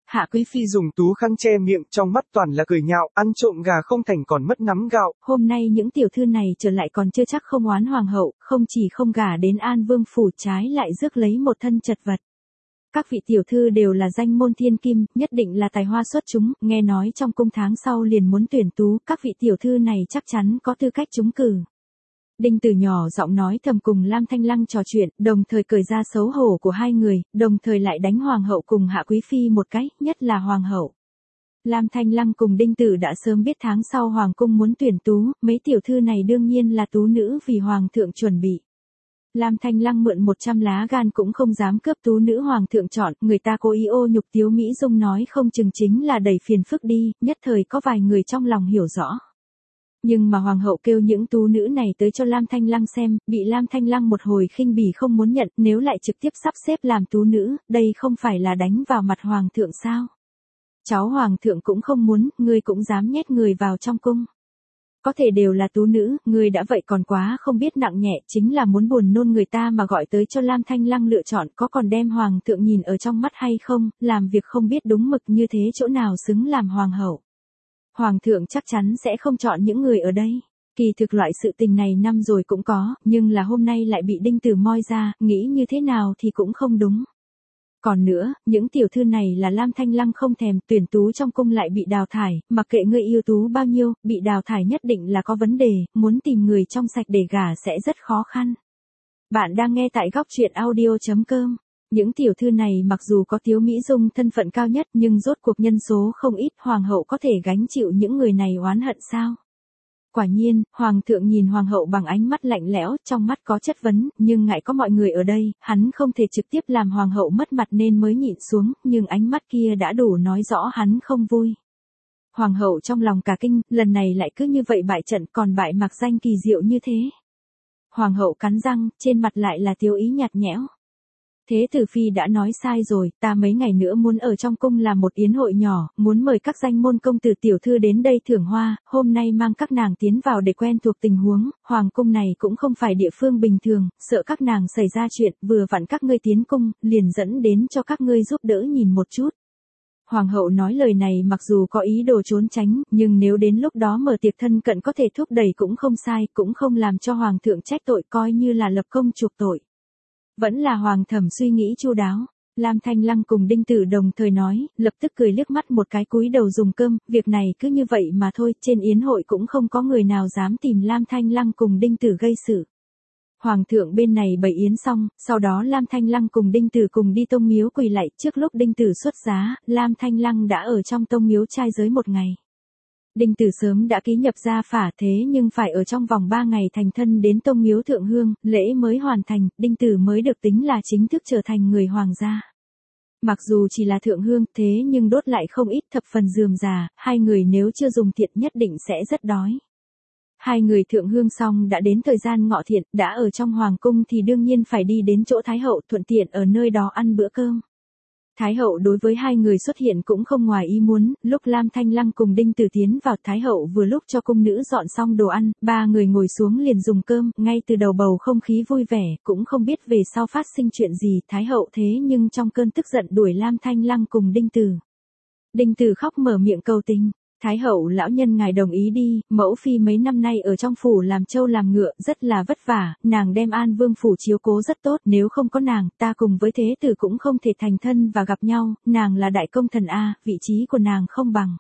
Speaker 2: Hạ Quý Phi dùng tú khăn che miệng, trong mắt toàn là cười nhạo, ăn trộm gà không thành còn mất nắm gạo.
Speaker 1: Hôm nay những tiểu thư này trở lại còn chưa chắc không oán hoàng hậu, không chỉ không gả đến An Vương phủ trái lại rước lấy một thân chật vật. Các vị tiểu thư đều là danh môn thiên kim, nhất định là tài hoa xuất chúng, nghe nói trong cung tháng sau liền muốn tuyển tú, các vị tiểu thư này chắc chắn có tư cách trúng cử. Đinh Tử nhỏ giọng nói thầm cùng Lam Thanh Lăng trò chuyện, đồng thời cười ra xấu hổ của hai người, đồng thời lại đánh hoàng hậu cùng Hạ Quý Phi một cái, nhất là hoàng hậu. Lam Thanh Lăng cùng Đinh Tử đã sớm biết tháng sau hoàng cung muốn tuyển tú, mấy tiểu thư này đương nhiên là tú nữ vì hoàng thượng chuẩn bị. Lam Thanh Lăng mượn một trăm lá gan cũng không dám cướp tú nữ hoàng thượng chọn, người ta cố ý ô nhục Tiếu Mỹ Dung nói không chừng chính là đẩy phiền phức đi, nhất thời có vài người trong lòng hiểu rõ. Nhưng mà hoàng hậu kêu những tú nữ này tới cho Lam Thanh Lăng xem, bị Lam Thanh Lăng một hồi khinh bỉ không muốn nhận, nếu lại trực tiếp sắp xếp làm tú nữ, đây không phải là đánh vào mặt hoàng thượng sao? Cháu hoàng thượng cũng không muốn, ngươi cũng dám nhét người vào trong cung. Có thể đều là tú nữ, ngươi đã vậy còn quá không biết nặng nhẹ, chính là muốn buồn nôn người ta mà gọi tới cho Lam Thanh Lăng lựa chọn, có còn đem hoàng thượng nhìn ở trong mắt hay không, làm việc không biết đúng mực như thế chỗ nào xứng làm hoàng hậu. Hoàng thượng chắc chắn sẽ không chọn những người ở đây. Kỳ thực loại sự tình này năm rồi cũng có, nhưng là hôm nay lại bị Đinh Tử moi ra, nghĩ như thế nào thì cũng không đúng. Còn nữa, những tiểu thư này là Lam Thanh Lăng không thèm, tuyển tú trong cung lại bị đào thải, mặc kệ ngươi yêu tú bao nhiêu, bị đào thải nhất định là có vấn đề, muốn tìm người trong sạch để gả sẽ rất khó khăn. Bạn đang nghe tại góc truyện audio chấm com. Những tiểu thư này mặc dù có Tiếu Mỹ Dung thân phận cao nhất nhưng rốt cuộc nhân số không ít, hoàng hậu có thể gánh chịu những người này oán hận sao? Quả nhiên, hoàng thượng nhìn hoàng hậu bằng ánh mắt lạnh lẽo, trong mắt có chất vấn, nhưng ngại có mọi người ở đây, hắn không thể trực tiếp làm hoàng hậu mất mặt nên mới nhịn xuống, nhưng ánh mắt kia đã đủ nói rõ hắn không vui. Hoàng hậu trong lòng cả kinh, lần này lại cứ như vậy bại trận, còn bại mặc danh kỳ diệu như thế. Hoàng hậu cắn răng, trên mặt lại là tiêu ý nhạt nhẽo. Thế tử phi đã nói sai rồi, ta mấy ngày nữa muốn ở trong cung làm một yến hội nhỏ, muốn mời các danh môn công tử tiểu thư đến đây thưởng hoa, hôm nay mang các nàng tiến vào để quen thuộc tình huống, hoàng cung này cũng không phải địa phương bình thường, sợ các nàng xảy ra chuyện, vừa vặn các ngươi tiến cung, liền dẫn đến cho các ngươi giúp đỡ nhìn một chút. Hoàng hậu nói lời này mặc dù có ý đồ trốn tránh, nhưng nếu đến lúc đó mở tiệc thân cận có thể thúc đẩy cũng không sai, cũng không làm cho hoàng thượng trách tội, coi như là lập công chuộc tội. Vẫn là hoàng thẩm suy nghĩ chu đáo. Lam Thanh Lăng cùng Đinh Tử đồng thời nói, lập tức cười liếc mắt một cái cúi đầu dùng cơm, việc này cứ như vậy mà thôi, trên yến hội cũng không có người nào dám tìm Lam Thanh Lăng cùng Đinh Tử gây sự. Hoàng thượng bên này bày yến xong, sau đó Lam Thanh Lăng cùng Đinh Tử cùng đi tông miếu quỳ lạy, trước lúc Đinh Tử xuất giá, Lam Thanh Lăng đã ở trong tông miếu trai giới một ngày. Đinh Tử sớm đã ký nhập gia phả thế nhưng phải ở trong vòng ba ngày thành thân đến tông miếu thượng hương, lễ mới hoàn thành, Đinh Tử mới được tính là chính thức trở thành người hoàng gia. Mặc dù chỉ là thượng hương thế nhưng đốt lại không ít thập phần rườm rà, hai người nếu chưa dùng thiện nhất định sẽ rất đói. Hai người thượng hương xong đã đến thời gian ngọ thiện, đã ở trong hoàng cung thì đương nhiên phải đi đến chỗ Thái hậu thuận tiện ở nơi đó ăn bữa cơm. Thái hậu đối với hai người xuất hiện cũng không ngoài ý muốn, lúc Lam Thanh Lăng cùng Đinh Tử tiến vào Thái hậu vừa lúc cho cung nữ dọn xong đồ ăn, ba người ngồi xuống liền dùng cơm, ngay từ đầu bầu không khí vui vẻ, cũng không biết về sau phát sinh chuyện gì, Thái hậu thế nhưng trong cơn tức giận đuổi Lam Thanh Lăng cùng Đinh Tử. Đinh Tử khóc mở miệng cầu tình. Thái hậu lão nhân ngài đồng ý đi, mẫu phi mấy năm nay ở trong phủ làm trâu làm ngựa, rất là vất vả, nàng đem An Vương phủ chiếu cố rất tốt, nếu không có nàng, ta cùng với thế tử cũng không thể thành thân và gặp nhau, nàng là đại công thần A, vị trí của nàng không bằng.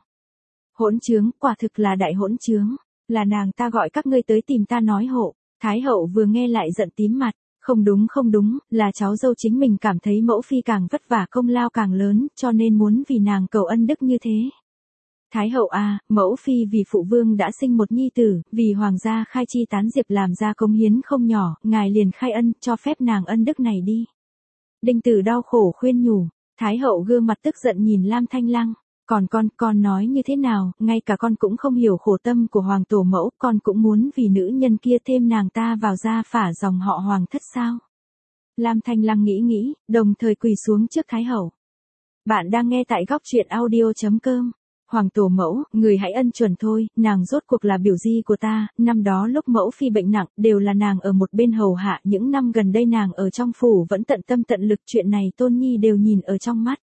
Speaker 1: Hỗn trướng, quả thực là đại hỗn trướng, là nàng ta gọi các ngươi tới tìm ta nói hộ. Thái hậu vừa nghe lại giận tím mặt, không đúng không đúng, là cháu dâu chính mình cảm thấy mẫu phi càng vất vả công lao càng lớn, cho nên muốn vì nàng cầu ân đức như thế. Thái hậu a, mẫu phi vì phụ vương đã sinh một nhi tử, vì hoàng gia khai chi tán diệp làm ra công hiến không nhỏ, ngài liền khai ân, cho phép nàng ân đức này đi. Đinh Tử đau khổ khuyên nhủ, Thái hậu gương mặt tức giận nhìn Lam Thanh Lăng, còn con, con nói như thế nào, ngay cả con cũng không hiểu khổ tâm của hoàng tổ mẫu, con cũng muốn vì nữ nhân kia thêm nàng ta vào gia phả dòng họ hoàng thất sao. Lam Thanh Lăng nghĩ nghĩ, đồng thời quỳ xuống trước Thái hậu. Bạn đang nghe tại góc truyện audio chấm com. Hoàng tổ mẫu, người hãy ân chuẩn thôi, nàng rốt cuộc là biểu di của ta, năm đó lúc mẫu phi bệnh nặng, đều là nàng ở một bên hầu hạ, những năm gần đây nàng ở trong phủ vẫn tận tâm tận lực, chuyện này tôn nhi đều nhìn ở trong mắt.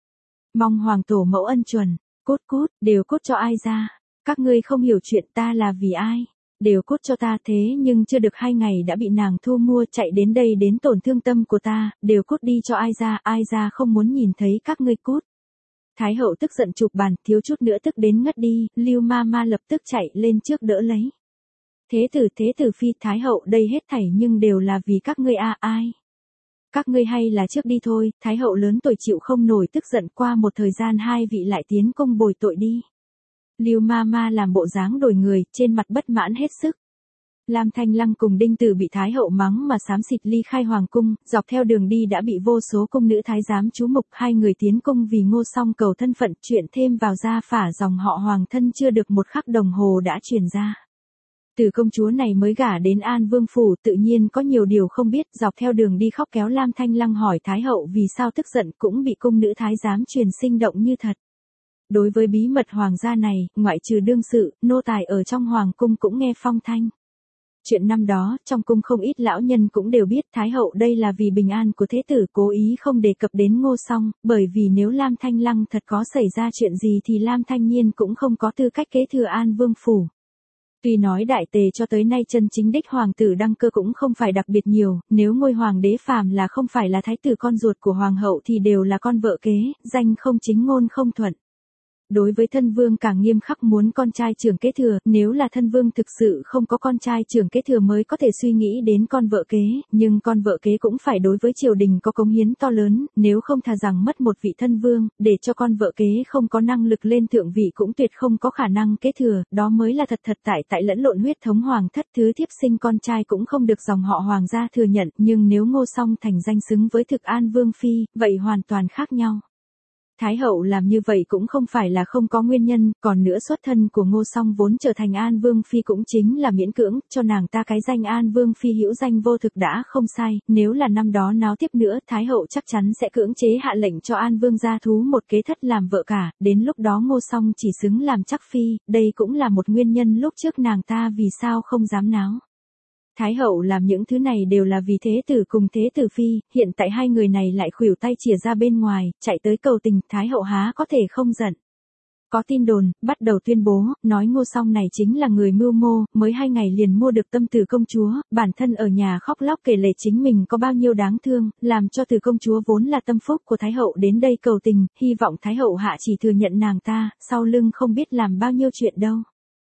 Speaker 1: Mong hoàng tổ mẫu ân chuẩn, cút cút, đều cút cho ai ra. Các ngươi không hiểu chuyện ta là vì ai. Đều cút cho ta, thế nhưng chưa được hai ngày đã bị nàng thu mua chạy đến đây đến tổn thương tâm của ta, đều cút đi cho ai ra, ai ra không muốn nhìn thấy các ngươi cút. Thái hậu tức giận chụp bàn, thiếu chút nữa tức đến ngất đi, Lưu ma ma lập tức chạy lên trước đỡ lấy. Thế tử thế tử phi, Thái hậu đây hết thảy nhưng đều là vì các ngươi a, ai. Các ngươi hay là trước đi thôi, Thái hậu lớn tuổi chịu không nổi tức giận, qua một thời gian hai vị lại tiến công bồi tội đi. Lưu ma ma làm bộ dáng đổi người, trên mặt bất mãn hết sức. Lam Thanh Lăng cùng Đinh Tử bị Thái hậu mắng mà xám xịt ly khai hoàng cung, dọc theo đường đi đã bị vô số cung nữ thái giám chú mục, hai người tiến cung vì Ngô Song cầu thân phận, chuyện thêm vào gia phả dòng họ hoàng thân chưa được một khắc đồng hồ đã truyền ra. Từ công chúa này mới gả đến An Vương phủ, tự nhiên có nhiều điều không biết, dọc theo đường đi khóc kéo Lam Thanh Lăng hỏi Thái hậu vì sao tức giận, cũng bị cung nữ thái giám truyền sinh động như thật. Đối với bí mật hoàng gia này, ngoại trừ đương sự, nô tài ở trong hoàng cung cũng nghe phong thanh. Chuyện năm đó, trong cung không ít lão nhân cũng đều biết Thái hậu đây là vì bình an của thế tử cố ý không đề cập đến Ngô Song, bởi vì nếu Lam Thanh Lăng thật có xảy ra chuyện gì thì Lam Thanh Nhiên cũng không có tư cách kế thừa An Vương phủ. Tuy nói đại tề cho tới nay chân chính đích hoàng tử đăng cơ cũng không phải đặc biệt nhiều, nếu ngôi hoàng đế phàm là không phải là thái tử con ruột của hoàng hậu thì đều là con vợ kế, danh không chính ngôn không thuận. Đối với thân vương càng nghiêm khắc muốn con trai trưởng kế thừa, nếu là thân vương thực sự không có con trai trưởng kế thừa mới có thể suy nghĩ đến con vợ kế, nhưng con vợ kế cũng phải đối với triều đình có cống hiến to lớn, nếu không thà rằng mất một vị thân vương, để cho con vợ kế không có năng lực lên thượng vị cũng tuyệt không có khả năng kế thừa, đó mới là thật thật tại tại lẫn lộn huyết thống hoàng thất, thứ thiếp sinh con trai cũng không được dòng họ hoàng gia thừa nhận, nhưng nếu Ngô Song thành danh xứng với thực An Vương phi, vậy hoàn toàn khác nhau. Thái hậu làm như vậy cũng không phải là không có nguyên nhân, còn nữa xuất thân của Ngô Song vốn trở thành An Vương phi cũng chính là miễn cưỡng, cho nàng ta cái danh An Vương phi hữu danh vô thực đã không sai, nếu là năm đó náo tiếp nữa, Thái hậu chắc chắn sẽ cưỡng chế hạ lệnh cho An Vương gia thú một kế thất làm vợ cả, đến lúc đó Ngô Song chỉ xứng làm chắc phi, đây cũng là một nguyên nhân lúc trước nàng ta vì sao không dám náo. Thái hậu làm những thứ này đều là vì thế tử cùng thế tử phi, hiện tại hai người này lại khuỷu tay chìa ra bên ngoài, chạy tới cầu tình, Thái hậu há có thể không giận. Có tin đồn, bắt đầu tuyên bố, nói Ngô Song này chính là người mưu mô, mới hai ngày liền mua được tâm Từ công chúa, bản thân ở nhà khóc lóc kể lể chính mình có bao nhiêu đáng thương, làm cho Từ công chúa vốn là tâm phúc của Thái hậu đến đây cầu tình, hy vọng Thái hậu hạ chỉ thừa nhận nàng ta, sau lưng không biết làm bao nhiêu chuyện đâu.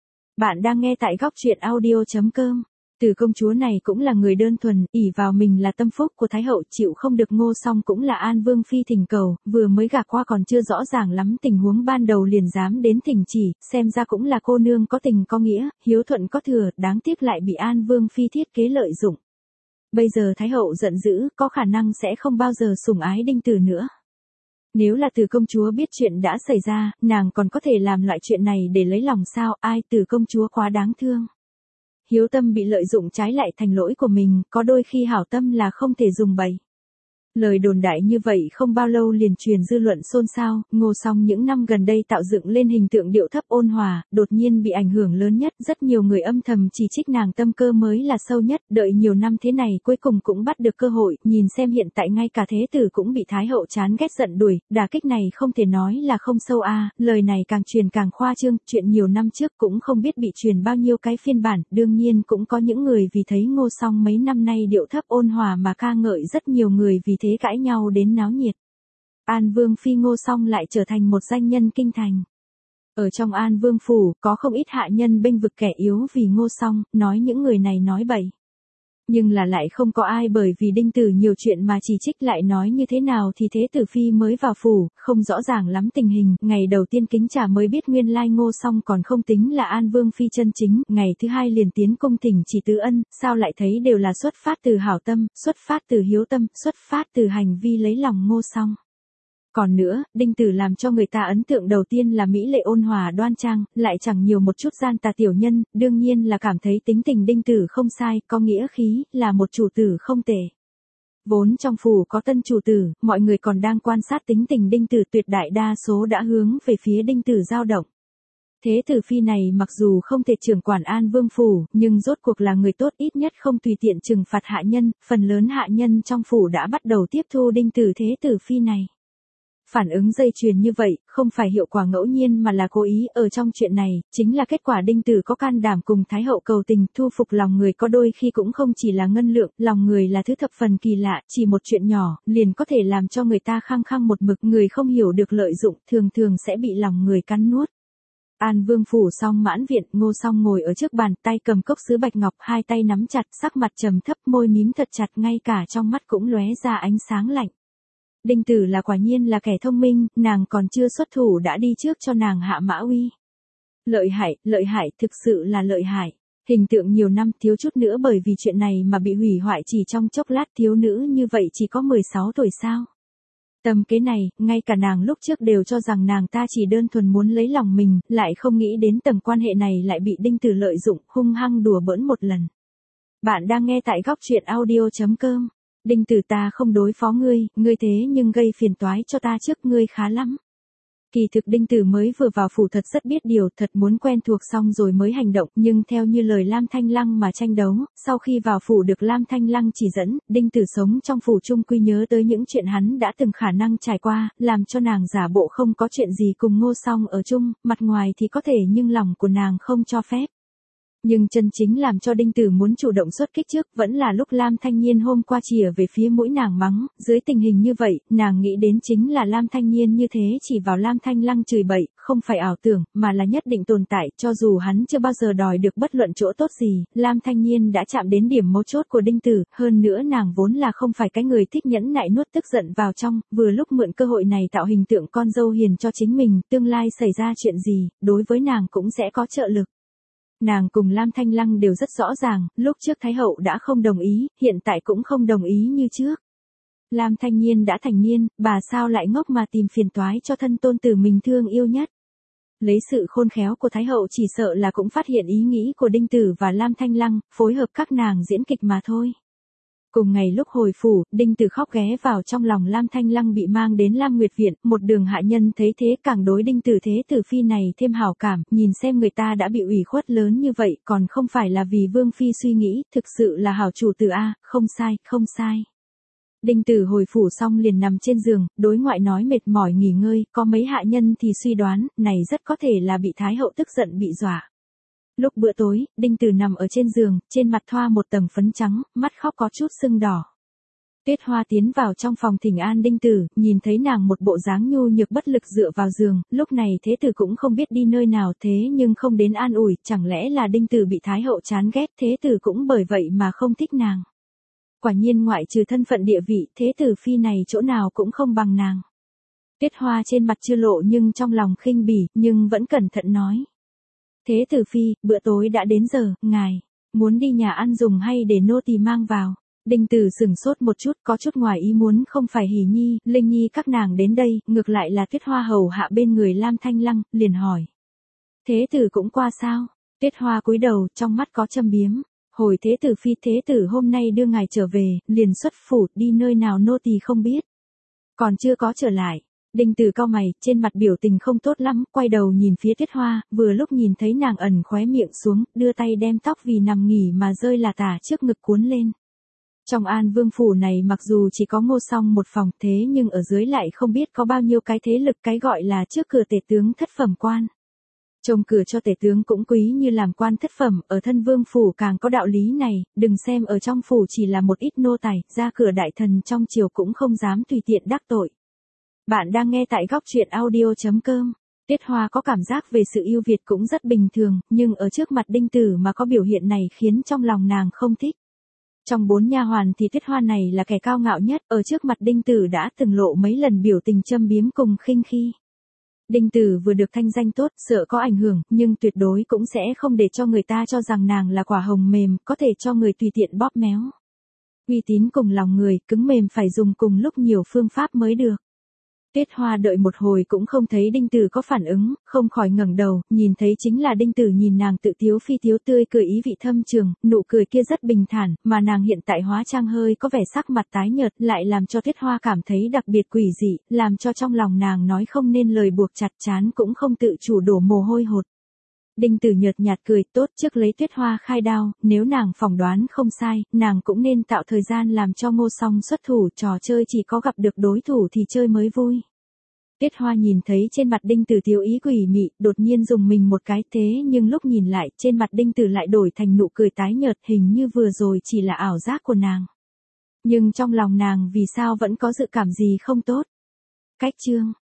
Speaker 1: Bạn đang nghe tại góc truyện audio chấm com. Từ công chúa này cũng là người đơn thuần, ỷ vào mình là tâm phúc của Thái hậu, chịu không được Ngô Song cũng là An Vương phi thỉnh cầu, vừa mới gả qua còn chưa rõ ràng lắm tình huống ban đầu liền dám đến thỉnh chỉ, xem ra cũng là cô nương có tình có nghĩa, hiếu thuận có thừa, đáng tiếc lại bị An Vương phi thiết kế lợi dụng. Bây giờ Thái hậu giận dữ, có khả năng sẽ không bao giờ sủng ái Đinh Tử nữa. Nếu là Từ công chúa biết chuyện đã xảy ra, nàng còn có thể làm loại chuyện này để lấy lòng sao, ai, Từ công chúa quá đáng thương. Hiếu tâm bị lợi dụng trái lại thành lỗi của mình, có đôi khi hảo tâm là không thể dùng bậy. Lời đồn đại như vậy không bao lâu liền truyền dư luận xôn xao, Ngô Song những năm gần đây tạo dựng lên hình tượng điệu thấp ôn hòa, đột nhiên bị ảnh hưởng lớn nhất, rất nhiều người âm thầm chỉ trích nàng tâm cơ mới là sâu nhất, đợi nhiều năm thế này cuối cùng cũng bắt được cơ hội, nhìn xem hiện tại ngay cả thế tử cũng bị Thái hậu chán ghét giận đuổi, đả kích này không thể nói là không sâu a, à, lời này càng truyền càng khoa trương, chuyện nhiều năm trước cũng không biết bị truyền bao nhiêu cái phiên bản, đương nhiên cũng có những người vì thấy Ngô Song mấy năm nay điệu thấp ôn hòa mà ca ngợi, rất nhiều người vì thế cãi nhau đến náo nhiệt. An Vương phi Ngô Song lại trở thành một danh nhân kinh thành. Ở trong An Vương phủ, có không ít hạ nhân bênh vực kẻ yếu vì Ngô Song, nói những người này nói bậy. Nhưng là lại không có ai bởi vì Đinh Tử nhiều chuyện mà chỉ trích, lại nói như thế nào thì thế tử phi mới vào phủ, không rõ ràng lắm tình hình, ngày đầu tiên kính trà mới biết nguyên lai Ngô Song còn không tính là An Vương phi chân chính, ngày thứ hai liền tiến cung thỉnh chỉ tứ ân, sao lại thấy đều là xuất phát từ hảo tâm, xuất phát từ hiếu tâm, xuất phát từ hành vi lấy lòng Ngô Song. Còn nữa, Đinh Tử làm cho người ta ấn tượng đầu tiên là mỹ lệ ôn hòa đoan trang, lại chẳng nhiều một chút gian tà tiểu nhân, đương nhiên là cảm thấy tính tình Đinh Tử không sai, có nghĩa khí, là một chủ tử không tệ. Vốn trong phủ có tân chủ tử, mọi người còn đang quan sát tính tình Đinh Tử, tuyệt đại đa số đã hướng về phía Đinh Tử dao động. Thế tử phi này mặc dù không thể trưởng quản An Vương phủ, nhưng rốt cuộc là người tốt, ít nhất không tùy tiện trừng phạt hạ nhân, phần lớn hạ nhân trong phủ đã bắt đầu tiếp thu Đinh Tử thế tử phi này. Phản ứng dây chuyền như vậy, không phải hiệu quả ngẫu nhiên mà là cố ý, ở trong chuyện này, chính là kết quả Đinh Tử có can đảm cùng Thái hậu cầu tình, thu phục lòng người có đôi khi cũng không chỉ là ngân lượng, lòng người là thứ thập phần kỳ lạ, chỉ một chuyện nhỏ, liền có thể làm cho người ta khăng khăng một mực, người không hiểu được lợi dụng, thường thường sẽ bị lòng người cắn nuốt. An Vương phủ Song Mãn viện, Ngô Song ngồi ở trước bàn, tay cầm cốc sứ bạch ngọc, hai tay nắm chặt, sắc mặt trầm thấp, môi mím thật chặt, ngay cả trong mắt cũng lóe ra ánh sáng lạnh. Đinh Tử là quả nhiên là kẻ thông minh, nàng còn chưa xuất thủ đã đi trước cho nàng hạ mã uy. Lợi hại, lợi hại, thực sự là lợi hại. Hình tượng nhiều năm thiếu chút nữa bởi vì chuyện này mà bị hủy hoại chỉ trong chốc lát, thiếu nữ như vậy chỉ có mười sáu tuổi sao. Tầm kế này, ngay cả nàng lúc trước đều cho rằng nàng ta chỉ đơn thuần muốn lấy lòng mình, lại không nghĩ đến tầng quan hệ này lại bị Đinh Tử lợi dụng, hung hăng đùa bỡn một lần. Bạn đang nghe tại góc truyện audio.com. Đinh Tử, ta không đối phó ngươi, ngươi thế nhưng gây phiền toái cho ta trước, ngươi khá lắm. Kỳ thực Đinh Tử mới vừa vào phủ thật rất biết điều, thật muốn quen thuộc xong rồi mới hành động, nhưng theo như lời Lam Thanh Lăng mà tranh đấu, sau khi vào phủ được Lam Thanh Lăng chỉ dẫn, Đinh Tử sống trong phủ chung quy nhớ tới những chuyện hắn đã từng khả năng trải qua, làm cho nàng giả bộ không có chuyện gì cùng Ngô Song ở chung, mặt ngoài thì có thể nhưng lòng của nàng không cho phép. Nhưng chân chính làm cho Đinh Tử muốn chủ động xuất kích trước vẫn là lúc Lam Thanh Nhiên hôm qua chìa về phía mũi nàng mắng, dưới tình hình như vậy, nàng nghĩ đến chính là Lam Thanh Nhiên như thế chỉ vào Lam Thanh Lăng chửi bậy, không phải ảo tưởng, mà là nhất định tồn tại, cho dù hắn chưa bao giờ đòi được bất luận chỗ tốt gì, Lam Thanh Nhiên đã chạm đến điểm mấu chốt của Đinh Tử, hơn nữa nàng vốn là không phải cái người thích nhẫn nại nuốt tức giận vào trong, vừa lúc mượn cơ hội này tạo hình tượng con dâu hiền cho chính mình, tương lai xảy ra chuyện gì, đối với nàng cũng sẽ có trợ lực. Nàng cùng Lam Thanh Lăng đều rất rõ ràng, lúc trước Thái hậu đã không đồng ý, hiện tại cũng không đồng ý như trước. Lam Thanh Nhiên đã thành niên, bà sao lại ngốc mà tìm phiền toái cho thân tôn tử mình thương yêu nhất. Lấy sự khôn khéo của Thái hậu chỉ sợ là cũng phát hiện ý nghĩ của Đinh Tử và Lam Thanh Lăng, phối hợp các nàng diễn kịch mà thôi. Cùng ngày lúc hồi phủ, Đinh Tử khóc ghé vào trong lòng Lam Thanh Lăng bị mang đến Lam Nguyệt Viện, một đường hạ nhân thấy thế càng đối Đinh Tử thế tử phi này thêm hảo cảm, nhìn xem người ta đã bị ủy khuất lớn như vậy, còn không phải là vì Vương Phi suy nghĩ, thực sự là hảo chủ tử a, không sai, không sai. Đinh Tử hồi phủ xong liền nằm trên giường, đối ngoại nói mệt mỏi nghỉ ngơi, có mấy hạ nhân thì suy đoán, này rất có thể là bị Thái hậu tức giận bị dọa. Lúc bữa tối, Đinh Tử nằm ở trên giường, trên mặt thoa một tầng phấn trắng, mắt khóc có chút sưng đỏ. Tuyết Hoa tiến vào trong phòng thỉnh an Đinh Tử, nhìn thấy nàng một bộ dáng nhu nhược bất lực dựa vào giường, lúc này thế tử cũng không biết đi nơi nào thế nhưng không đến an ủi, chẳng lẽ là Đinh Tử bị Thái hậu chán ghét, thế tử cũng bởi vậy mà không thích nàng. Quả nhiên ngoại trừ thân phận địa vị, thế tử phi này chỗ nào cũng không bằng nàng. Tuyết Hoa trên mặt chưa lộ nhưng trong lòng khinh bỉ, nhưng vẫn cẩn thận nói. Thế tử phi, bữa tối đã đến giờ, ngài muốn đi nhà ăn dùng hay để nô tỳ mang vào? Đinh Tử sửng sốt một chút, có chút ngoài ý muốn, không phải Hỉ Nhi, Linh Nhi các nàng đến đây, ngược lại là Tuyết Hoa hầu hạ bên người Lam Thanh Lăng, liền hỏi. Thế tử cũng qua sao? Tuyết Hoa cúi đầu, trong mắt có châm biếm. Hồi thế tử phi, thế tử hôm nay đưa ngài trở về, liền xuất phủ, đi nơi nào nô tỳ không biết. Còn chưa có trở lại. Đinh Tử cau mày, trên mặt biểu tình không tốt lắm, quay đầu nhìn phía Tuyết Hoa, vừa lúc nhìn thấy nàng ẩn khóe miệng xuống, đưa tay đem tóc vì nằm nghỉ mà rơi là tả trước ngực cuốn lên. Trong An Vương phủ này mặc dù chỉ có Ngô Song một phòng thế nhưng ở dưới lại không biết có bao nhiêu cái thế lực, cái gọi là trước cửa tể tướng thất phẩm quan. Trông cửa cho tể tướng cũng quý như làm quan thất phẩm, ở thân vương phủ càng có đạo lý này, đừng xem ở trong phủ chỉ là một ít nô tài, ra cửa đại thần trong triều cũng không dám tùy tiện đắc tội. Bạn đang nghe tại góc truyện audio.com. Tuyết Hoa có cảm giác về sự ưu việt cũng rất bình thường, nhưng ở trước mặt Đinh Tử mà có biểu hiện này khiến trong lòng nàng không thích. Trong bốn nha hoàn thì Tuyết Hoa này là kẻ cao ngạo nhất, ở trước mặt Đinh Tử đã từng lộ mấy lần biểu tình châm biếm cùng khinh khi. Đinh Tử vừa được thanh danh tốt, sợ có ảnh hưởng, nhưng tuyệt đối cũng sẽ không để cho người ta cho rằng nàng là quả hồng mềm, có thể cho người tùy tiện bóp méo. Uy tín cùng lòng người, cứng mềm phải dùng cùng lúc nhiều phương pháp mới được. Tuyết Hoa đợi một hồi cũng không thấy Đinh Tử có phản ứng, không khỏi ngẩng đầu, nhìn thấy chính là Đinh Tử nhìn nàng tự tiếu phi tiếu tươi cười ý vị thâm trường, nụ cười kia rất bình thản, mà nàng hiện tại hóa trang hơi có vẻ sắc mặt tái nhợt, lại làm cho Tuyết Hoa cảm thấy đặc biệt quỷ dị, làm cho trong lòng nàng nói không nên lời, buộc chặt chán cũng không tự chủ đổ mồ hôi hột. Đinh Tử nhợt nhạt cười, tốt, trước lấy Tuyết Hoa khai đao, nếu nàng phỏng đoán không sai, nàng cũng nên tạo thời gian làm cho Ngô Song xuất thủ, trò chơi chỉ có gặp được đối thủ thì chơi mới vui. Tuyết Hoa nhìn thấy trên mặt Đinh Tử thiếu ý quỷ mị, đột nhiên dùng mình một cái, thế nhưng lúc nhìn lại, trên mặt Đinh Tử lại đổi thành nụ cười tái nhợt, hình như vừa rồi chỉ là ảo giác của nàng. Nhưng trong lòng nàng vì sao vẫn có dự cảm gì không tốt. Cách chương